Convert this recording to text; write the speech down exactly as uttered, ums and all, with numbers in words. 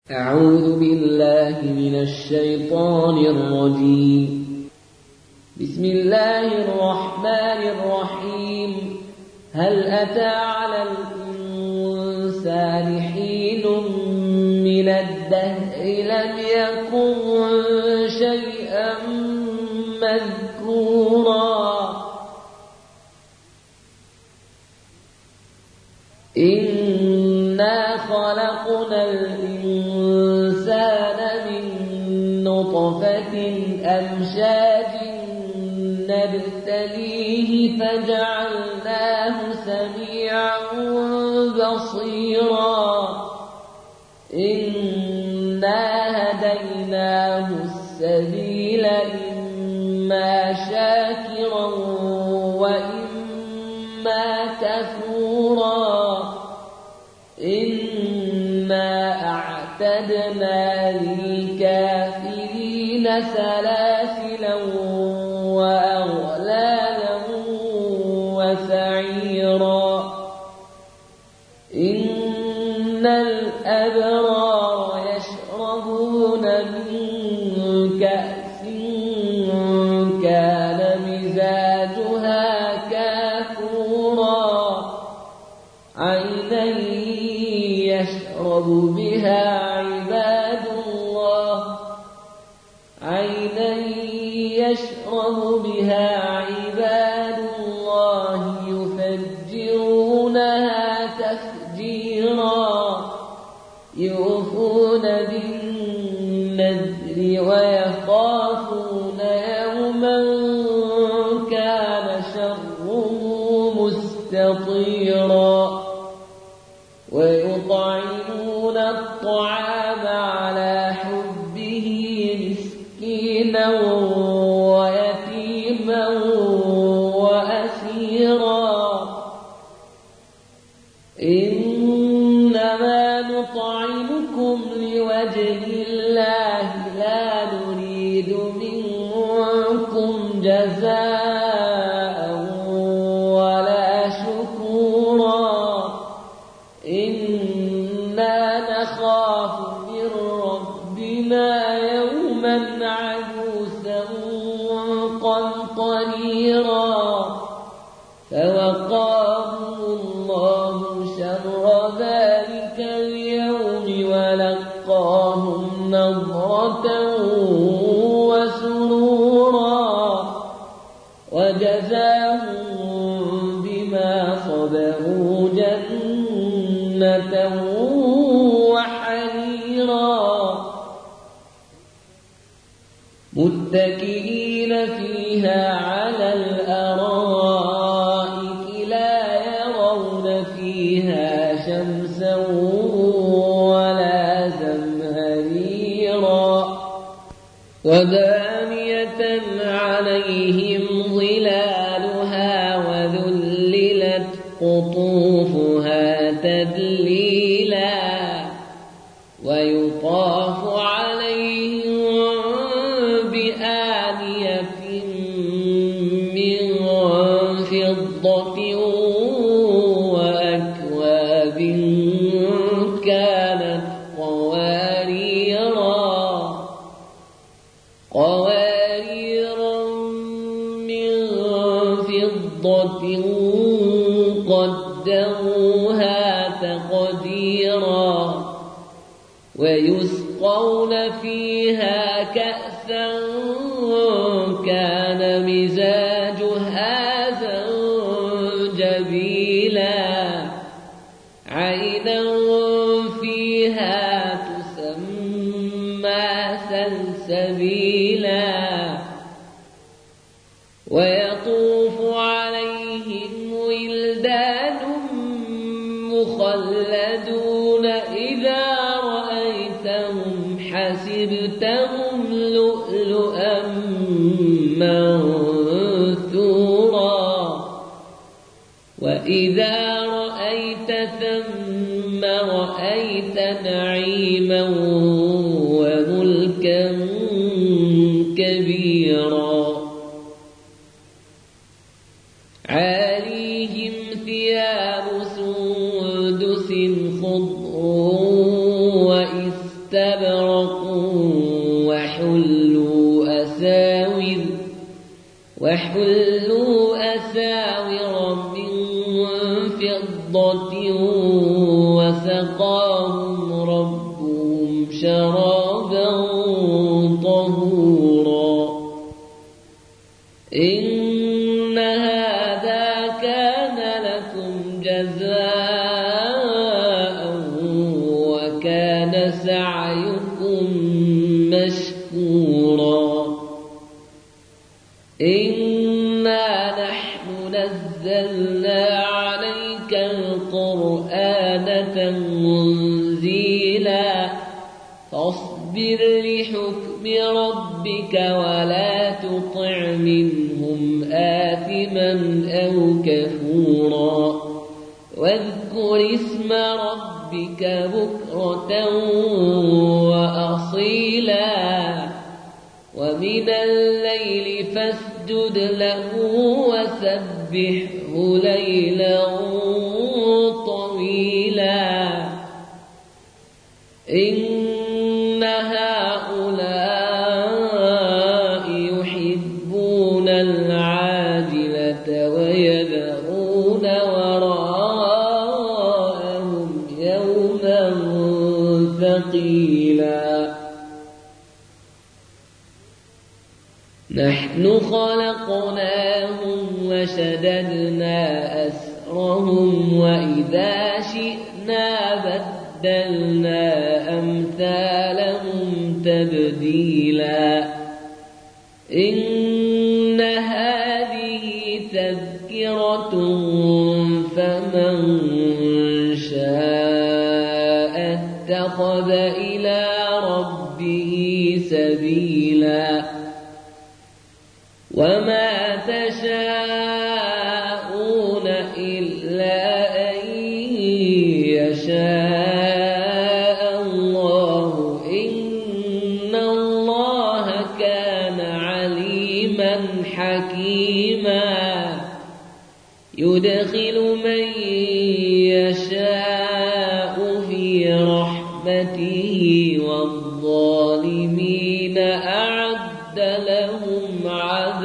أعوذ بالله من الشيطان الرجيم. بسم الله الرحمن الرحيم. هل أتى على الإنسان حين من الدهر لم يكن شيئا مذكورا إنا خلقنا الإنسان من نطفة أمشاج نبتليه فجعلناه سميعا بصيرا إنا هديناه السبيل إما شاكرا وإما كفورا إنا أعتدنا للكافرين سلاسلا وأغلالا وسعيرا إن الأبرار يشربون من كأس كان مزاجها كافورا عينا يشرب بها عباد الله عينا يشرب بها عباد الله يفجرونها تفجيرا يوفون بالنذر ويخافون يوما كان شره مستطيرا ويطعمون الطعام على حبه مسكينا ويتيما وأسيرا إنما نطعمكم لوجه الله لا نريد منكم جزاء ولا شكورا إنا نخاف من ربنا يوما عبوسا قمطريرا فوقاهم الله شر ذلك اليوم ولقاهم نضرة وسرورا وجزاهم بما صبروا جنة وحريرا متكئين فيها على الأرائك لا يرون فيها شمسا ولا زمهريرا ودانية عليهم ظلالها وذللت قطوفها تذليلا ويطاف عليهم بآنية من فضة وأكواب كانت قواريرا قواريرا من فضة قدروها تقديرا ويسقون فيها كأسا كان مزاجها زنجبيلا عينا فيها تسمى سلسبيلا ويطوف عليهم ولدان مخلدون إذا رأيتهم حسبتهم لؤلؤا منثورا وإذا رأيت ثم رأيت نعيما وملكا كبيرا عاليهم ثياب سندس خضر استبرقوا وحلوا أساور وحلوا أساور من فضة وسقاهم ربهم شرابا طهورا إن هذا كان لكم جزاء وكان سعيكم مشكورا إنا نحن نزلنا عليك القرآن تنزيلا فاصبر لحكم ربك ولا تطع منهم آثما أو كفورا واذكر اسم ربك بكرة وأصيلا ومن الليل فاسجد له وسبحه ليلا طويلا إن هؤلاء يحبون العاجلة ويذرون وراءهم يوما ثقيلا نحن خلقناهم وشددنا أسرهم وإذا شئنا بدلنا أمثالهم تبديلا إن هذه تذكرة فمن شاء اتخذ إلى ربه سبيلا وما تشاءون إلا أن يشاء الله إن الله كان عليما حكيما يدخل من يشاء في رحمته والظالمين أعد لهم عذابا